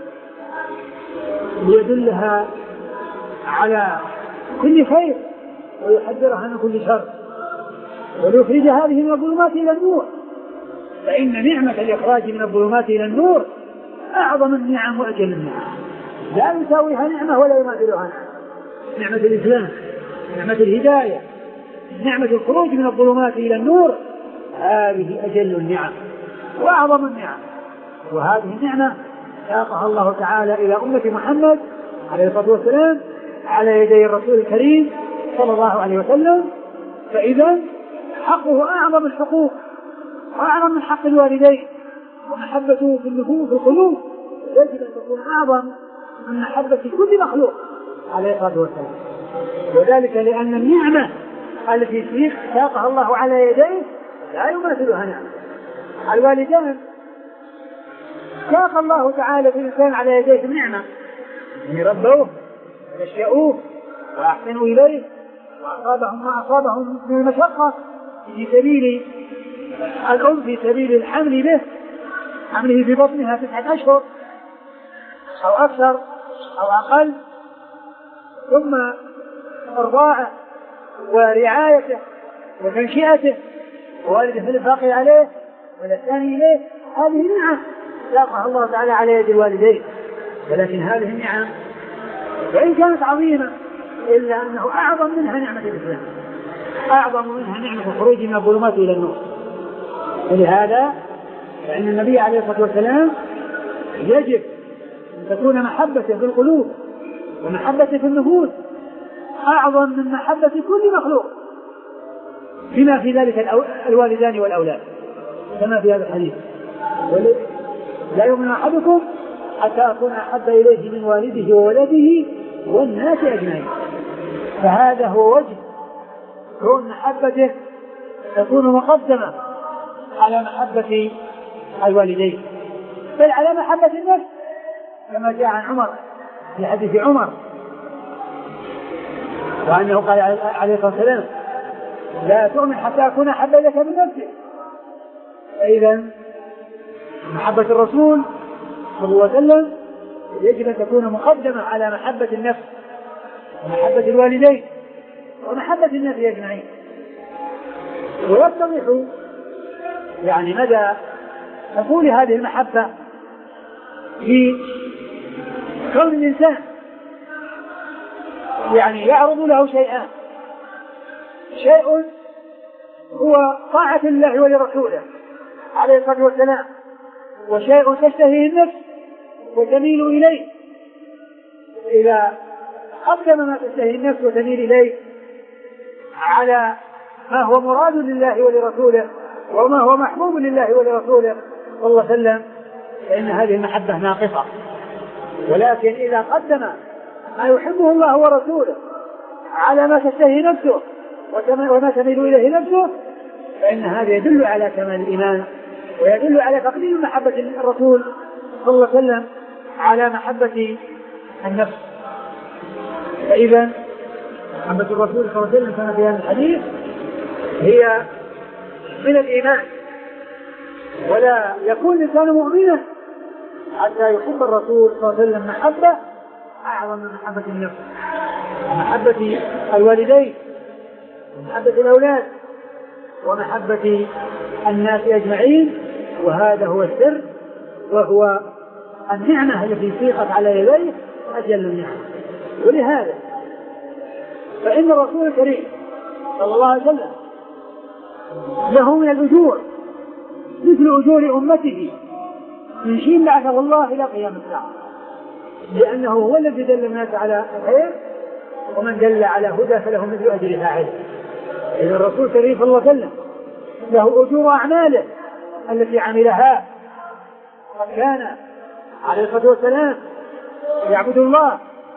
ليدلها على كل خير ويحذرها من كل شر وليخرج هذه من الظلمات إلى النور. فإن نعمة الإخراج من الظلمات إلى النور أعظم النعم وأجل النعم، لا يساويها نعمة ولا يماثلها نعمة. نعمة الإسلام، نعمة الهداية، نعمة الخروج من الظلمات إلى النور، هذه أجل النعم وأعظم النعم. وهذه النعمة ساقها الله تعالى إلى أمة محمد عليه الصلاة والسلام على يدي الرسول الكريم صلى الله عليه وسلم. فإذا حقه أعظم الحقوق وأعظم من حق الوالدين، ومحبته في النفوس والقلوب يجب أن تكون أعظم من محبة كل مخلوق عليه الصلاة والسلام. وذلك لأن النعمة التي ساقها الله على يديه لا يماثلها نعمة. الوالدان ساق الله تعالى في الإنسان على يديه النعمة، يربوه ويشيئوه وأحسنوا إليه وأصابهم ما أصابهم من المشقة في سبيل الأم، في سبيل الحمل به، حمله في بطنها تسعة أشهر أو أكثر أو أقل، ثم إرضاعه ورعايته وتنشئته ووالده الباقي عليه والثاني إليه. هذه النعم ساقها الله تعالى على يد الوالدين، ولكن هذه النعم وإن كانت عظيمة إلا أنه أعظم منها نعمة الإسلام، أعظم منها نعمة الخروج من الظلمات إلى النور. ولهذا فإن النبي عليه الصلاة والسلام يجب أن تكون محبته في القلوب ومحبته في النفوس أعظم من محبة كل مخلوق، بما في ذلك الوالدان والأولاد، كما في هذا الحديث: لا يؤمن أحدكم حتى أكون أحب إليه من والده وولده والناس أجمعين. فهذا هو وجه كون محبته تكون مقدمة على محبة الوالدين، بل على محبة النفس، كما جاء عن عمر في حديث عمر وأنه قال عليه الصلاة والسلام: لا تؤمن حتى أكون أحب لك من نفسك. فإذا محبة الرسول صلى الله عليه وسلم يجب أن تكون مقدمة على محبة النفس ومحبة الوالدين ومحبة الناس أجمعين. ويتضح يعني مدى تقول هذه المحبة في كون الإنسان يعني يعرض له شيئان: شيء هو طاعة الله ولرسوله عليه الصلاة والسلام، وشيء تشتهيه النفس وتميل إليه. إذا قدم ما تشتهي النفس وتميل إليه على ما هو مراد لله ولرسوله وما هو محبوب لله ولرسوله صلى الله عليه وسلم فإن هذه المحبة ناقصة. ولكن إذا قدم ما يحبه الله ورسوله على ما تشتهي نفسه وما تميل إليه نفسه فإن هذا يدل على كمال الإيمان ويدل على تقديم محبة الرسول صلى الله عليه وسلم على محبة النفس. فإذا محبة الرسول صلى الله عليه وسلم كما في هذا الحديث هي من الإيمان، ولا يكون الإنسان مؤمنا حتى يحب الرسول صلى الله عليه وسلم محبة أعظم من محبة النفس ومحبة الوالدين ومحبة الأولاد ومحبة الناس أجمعين. وهذا هو السر وهو النعمة التي سيقت على يديه أجل النعم. ولهذا فإن الرسول الكريم صلى الله عليه وسلم له من الأجور مثل أجور أمته من حين بعثه الله إلى قيام الساعة، لأنه هو الذي دل الناس على الخير، ومن دل على هدى فله مثل أجر فاعله. إذا الرسول الكريم صلى الله عليه وسلم له أجور أعماله التي عملها، وكان عليه الصلاة والسلام يعبد الله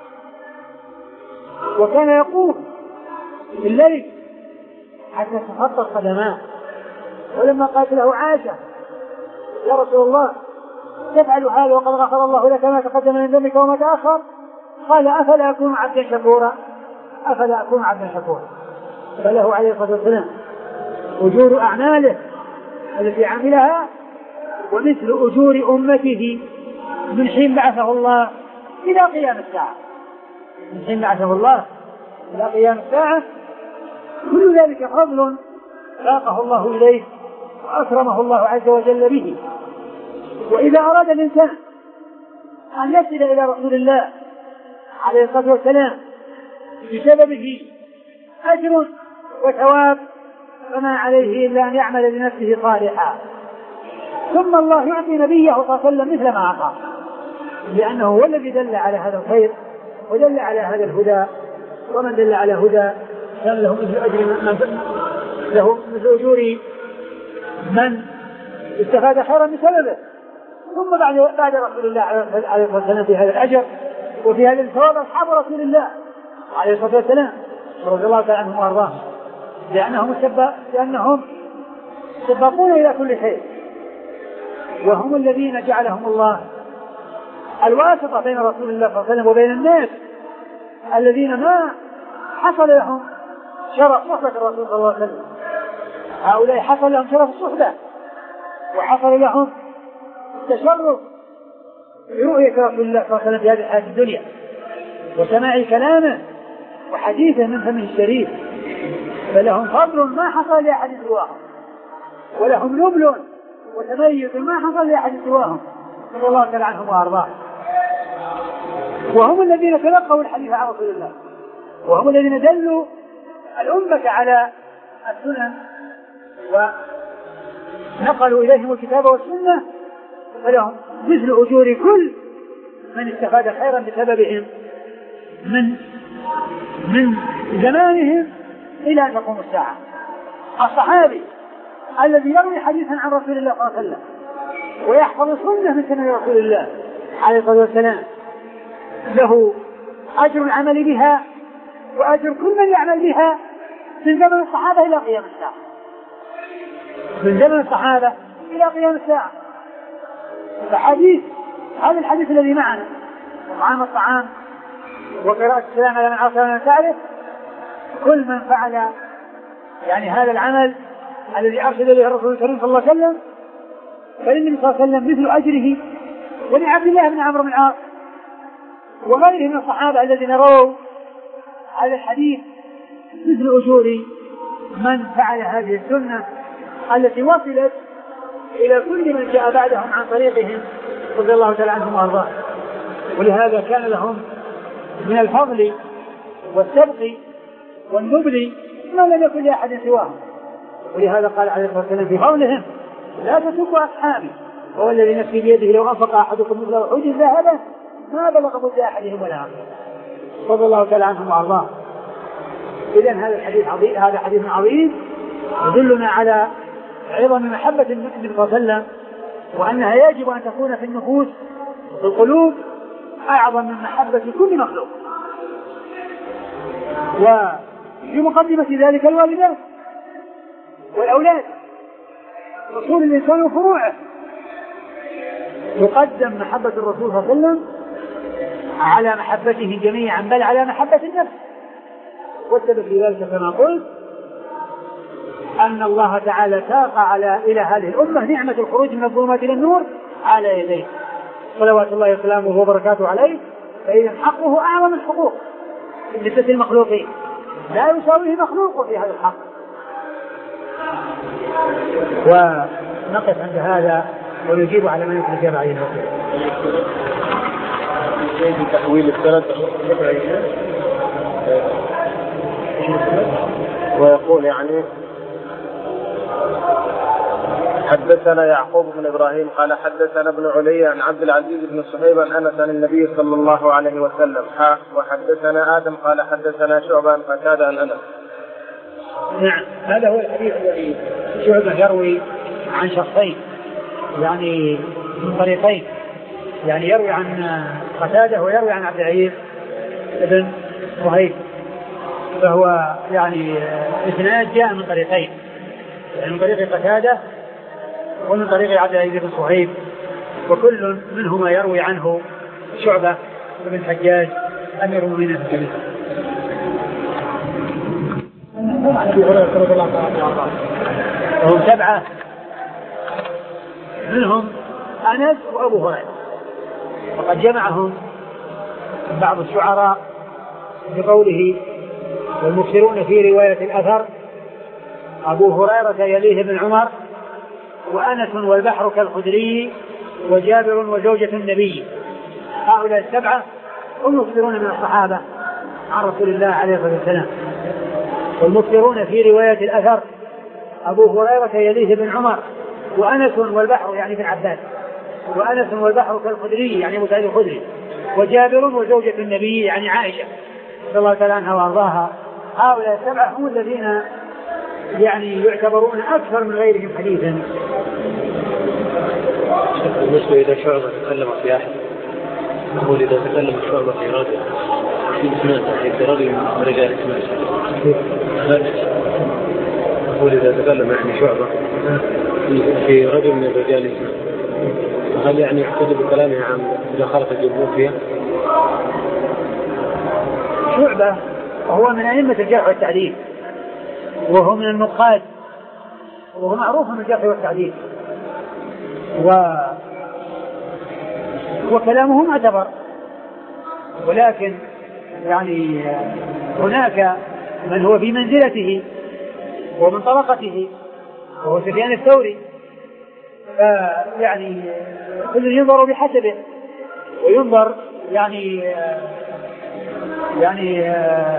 وكان يقوم في الليل حتى تخطى قدماه. ولما قالت له عائشة يا رسول الله تفعل هذا وقد غفر الله لك ما تقدم من ذنبك وما تأخر؟ قال أفلا أكون عبدا شكورا أفلا أكون عبدا شكورا. فله عليه الصلاة والسلام أجور أعماله التي عملها ومثل أجور أمته من حين بعثه الله إلى قيام الساعة. من حين بعثه الله إلى قيام الساعة كل ذلك فضل ساقه الله إليه وأكرمه الله عز وجل به. وإذا أراد الإنسان أن يصل إلى رسول الله عليه الصلاة والسلام بسببه أجر وثواب فما عليه إلا أن يعمل لنفسه صالحا، ثم الله يعطي نبيه صلى الله عليه وسلم مثل ما أعطاه، لأنه هو الذي دل على هذا الخير ودل على هذا الهدى، ومن دل على هدى كان له مثل أجر من له مثل أجور من استفاد خيرا بسببه. ثم بعد بعد رسول الله عليه الصلاة والسلام في هذا الأجر وفي هذا الثواب أصحاب رسول الله عليه الصلاة والسلام رضي الله تعالى عنهم وأرضاهم، لأنهم لأنهم سبقون إلى كل خير، وهم الذين جعلهم الله الواسطة بين رسول الله صلى الله عليه وسلم وبين الناس الذين ما حصل لهم شرف صحبة الرسول صلى الله عليه وسلم. هؤلاء حصل لهم شرف الصحبة وحصل لهم تشرف برؤية رسول الله صلى الله عليه وسلم في هذه الحياة الدنيا وسماع كلامه وحديثه من فمه الشريف، فلهم فضل ما حصل لأحد سواهم، ولهم نبل وتميز ما حصل لأحد سواهم رضي الله تعالى عنهم وأرضاهم. وهم الذين تلقوا الحديث عن رسول الله، وهم الذين دلوا الأمة على السنن ونقلوا إليهم الكتاب والسنة، فلهم مثل أجور كل من استفاد خيرا بسببهم من من زمانهم إلى أن تقوم الساعة. الصحابي الذي يروي حديثا عن رسول الله صلى الله عليه وسلم ويحفظ سنة من سنة رسول الله عليه الصلاة والسلام له أجر العمل بها وأجر كل من يعمل بها من زمن الصحابة إلى قيام الساعة، من زمن الصحابة إلى قيام الساعة. فحديث هذا الحديث الذي معنا طعام الطعام وقراءة السلام على من عرف ومن تعرف، كل من فعل يعني هذا العمل الذي أرشد إليه الرسول الكريم صلى الله عليه وسلم فللنبي صلى الله عليه وسلم مثل أجره، ولعبد الله بن عمرو بن العاص وغيره من الصحابة الذين رووا هذا الحديث مثل أجور من فعل هذه السنة التي وصلت إلى كل من جاء بعدهم عن طريقهم رضي الله تعالى عنهم وأرضاهم. ولهذا كان لهم من الفضل والسبق والنبل ما لم يكن لأحد سواهم. ولهذا قال عليه الصلاة والسلام في قولهم لا تسبوا أصحابي وهو الذي نفسي بيده لو أنفق أحدكم مثل أحد ذهبا ما بلغ مد أحدهم ولا عمله رضي الله تعالى عنهم وأرضاهم. إذن هذا الحديث عظيم، هذا حديث عظيم يدلنا على عظم محبة النبي صلى الله عليه وسلم، وأنها يجب أن تكون في النفوس وفي القلوب أعظم من محبة كل مخلوق. وفي مقدمة ذلك الوالدين والأولاد رسول الإنسان وفروعه، يقدم محبة الرسول صلى الله عليه وسلم على محبته جميعا بل على محبة النفس. والسبب في ذلك كما قلت أن الله تعالى ساق على إلى هذه الأمة نعمة الخروج من الظلمات إلى النور على يديه صلوات الله وسلامه وبركاته عليه، فإذا حقه أعظم الحقوق بالنسبة للمخلوقين، لا يساويه مخلوق في هذا الحق. ونقف عند هذا ونجيب على من يمكن الإجابة عليه تحويل السند ويقول يعني حدثنا يعقوب بن إبراهيم قال حدثنا ابن علي عن عبد العزيز بن صهيب عن أنس عن النبي صلى الله عليه وسلم حا وحدثنا آدم قال حدثنا شعبة عن قتادة عن أنس. نعم هذا هو الحديث الذي شعبة يروي عن شخصين يعني من طريقين، يعني يروي عن قتادة ويروي عن عبد العزيز بن صهيب فهو يعني إسناد جاء من طريقين، يعني من طريق قتادة ومن طريق عبد العزيز بن صهيب، وكل منهما يروي عنه شعبة بن الحجاج أمير المؤمنين في الحديث. وهم سبعة منهم أنس وأبو هريرة، وقد جمعهم بعض الشعراء بقوله والمكثرون في رواية الأثر أبو هريرة يليه بن عمر وأنس والبحر كالخدري وجابر وزوجة النبي. هؤلاء السبعة هم مكثرون من الصحابة عن رسول الله عليه الصلاة والسلام. والمكثرون في رواية الأثر أبو هريرة يليه بن عمر وأنس والبحر يعني بن عباس وأنس والبحر كالخدري يعني مسعود الخدري وجابر وزوجة النبي يعني عائشة رضي الله تعالى عنها وأرضاها. هؤلاء السبعة هم الذين يعني يعتبرون أكثر من غيرهم حديثا. بالنسبة إذا شعبة تكلم في أحد، نقول إذا تكلم شعبة في رجل في إسناده في رجل من رجال إسناده، نقول إذا تكلم يعني شعبة في رجل من رجال إسناده، هل يعني يحتج بكلامه عن إذا خالف الجمهور فيها؟ شعبة هو من أئمة الجرح والتعديل، وهو من النقاد، وهو معروف من الجرح والتعديل، و... وكلامه معتبر، ولكن يعني هناك من هو في منزلته ومن طبقته وهو سفيان الثوري، يعني كل ينظر بحسبه وينظر يعني يعني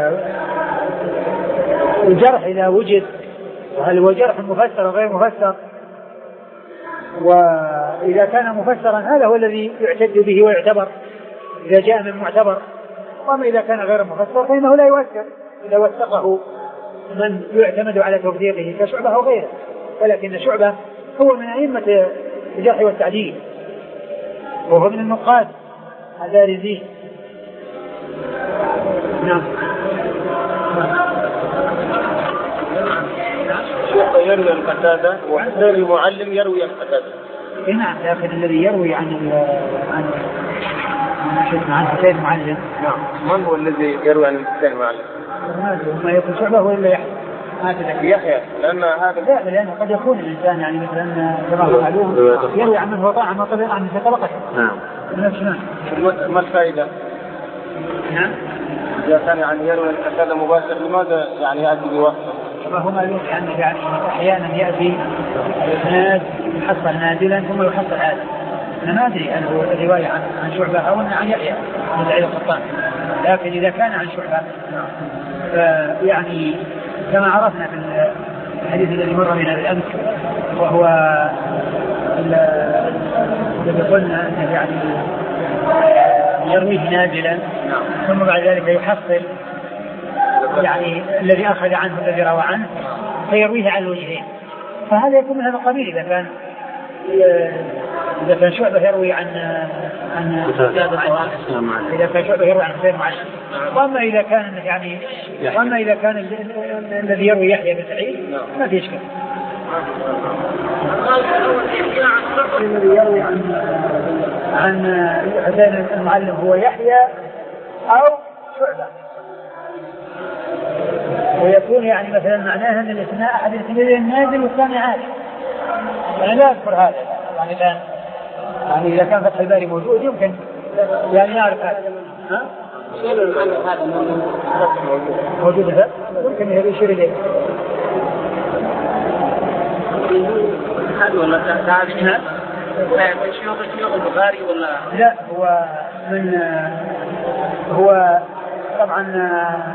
الجرح إذا وجد هل هو جرح مفسر أو غير مفسر، وإذا كان مفسرا هذا هو الذي يعتد به ويعتبر إذا جاء من معتبر، وأما إذا كان غير مفسر فإنه لا يؤثر إذا وثقه من يعتمد على توثيقه كشعبة أو غيره. ولكن شعبة هو من أئمة الجرح والتعديل وهو من النقاد البارزين. نعم. الشيخ يروي عن قتادة وحسين المعلم يروي عن قتادة. نعم، لكن الذي يروي عن عن عن حسين المعلم نعم من هو الذي يروي عن حسين المعلم؟ ما يكون شعبة ولا يحيى؟ هذا يحيى لأن هذا لا لأنه قد يكون الإنسان يعني مثلا كما هو معلوم يروي عن من هو طاعة ما طبع عن طبقته. نعم. ما الفائدة؟ نعم. إذا كان يعني يروي القتادة مباشر لماذا يعني يأتي بواسطة؟ فهو معلوم يعني يعني أحيانا يأتي إسناد يحصل نازلا ثم يحصل عالا. أنا ما أدري هل هو الرواية عن عن شعبة أو عن يحيى بن سعيد القطان، لكن إذا كان عن شعبة يعني كما عرفنا في الحديث الذي مر بنا بالأمس وهو الذي قلنا أنه يعني يرويه نازلا ثم بعد ذلك يحصل يعني الذي أخذ عنه الذي روى عنه فيرويه عن الوجهين، فهذا يكون من هذا القبيل. إذا كان إذا كان شعبة يروي عن عن إذا كان شعبة يروي عن حسين معلم، وأما إذا كان يعني وأما إذا كان الذي يروي يحيى بن سعيد ما في إشكال. الذي يروي عن عن حسين المعلم هو يحيى أو شعبة، ويكون يعني مثلا معناها أن الاثناء أحد الاثنين نازل والثاني عالي. أنا لا أذكر هذا يعني الآن، يعني إذا كان فتح الباري موجود يمكن يعني نعرف هذا. ها؟ موجود هذا يمكن يشير إليه. هذا ولا تعرفين من شيوخ شيوخ البخاري ولا لا؟ هو من هو طبعا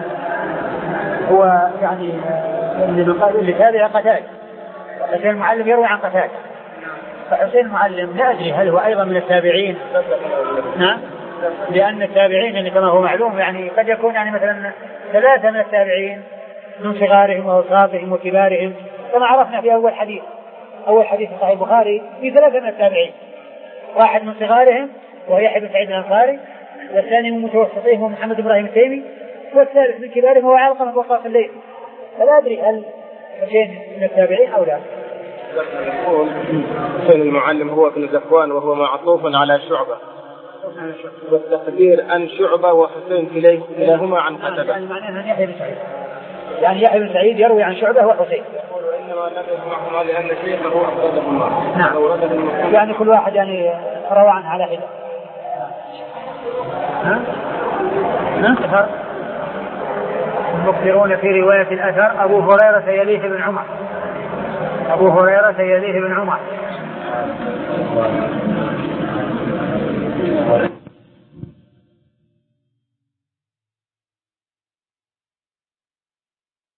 هو يعني اللي قال اللي تابع قتادة، حسين المعلم يروي عن قتادة، فحسين المعلم لا أدري هل هو أيضا من التابعين. نعم، لأن التابعين يعني كما هو معلوم يعني قد يكون يعني مثلا ثلاثة من التابعين من صغارهم وأوساطهم وكبارهم، كما عرفنا في أول حديث أول حديث صحيح البخاري في ثلاثة من التابعين، واحد من صغارهم وهو يحيى بن سعيد الأنصاري، والثاني من متوسطيهم محمد بن إبراهيم التيمي، والثالث من كبارهم هو علقمة وقاف الليل. فلا أدري هل حسين من التابعين أو لا. يقول حسين المعلم هو ابن زكوان وهو معطوف على شعبة، والتقدير أن شعبة وحسين كلاهما عن قتادة. يعني معناه يحيى بن سعيد، يعني يحيى بن سعيد يروي عن شعبة وحسين. وإنما لم يسمعهما لأن شيخه أفضلهما. نعم. يعني كل واحد يعني روى عنه على حدة. ها؟ ها؟ المكثرون في رواية الأثر أبو هريرة يليه بن عمر. أبو هريرة يليه بن عمر.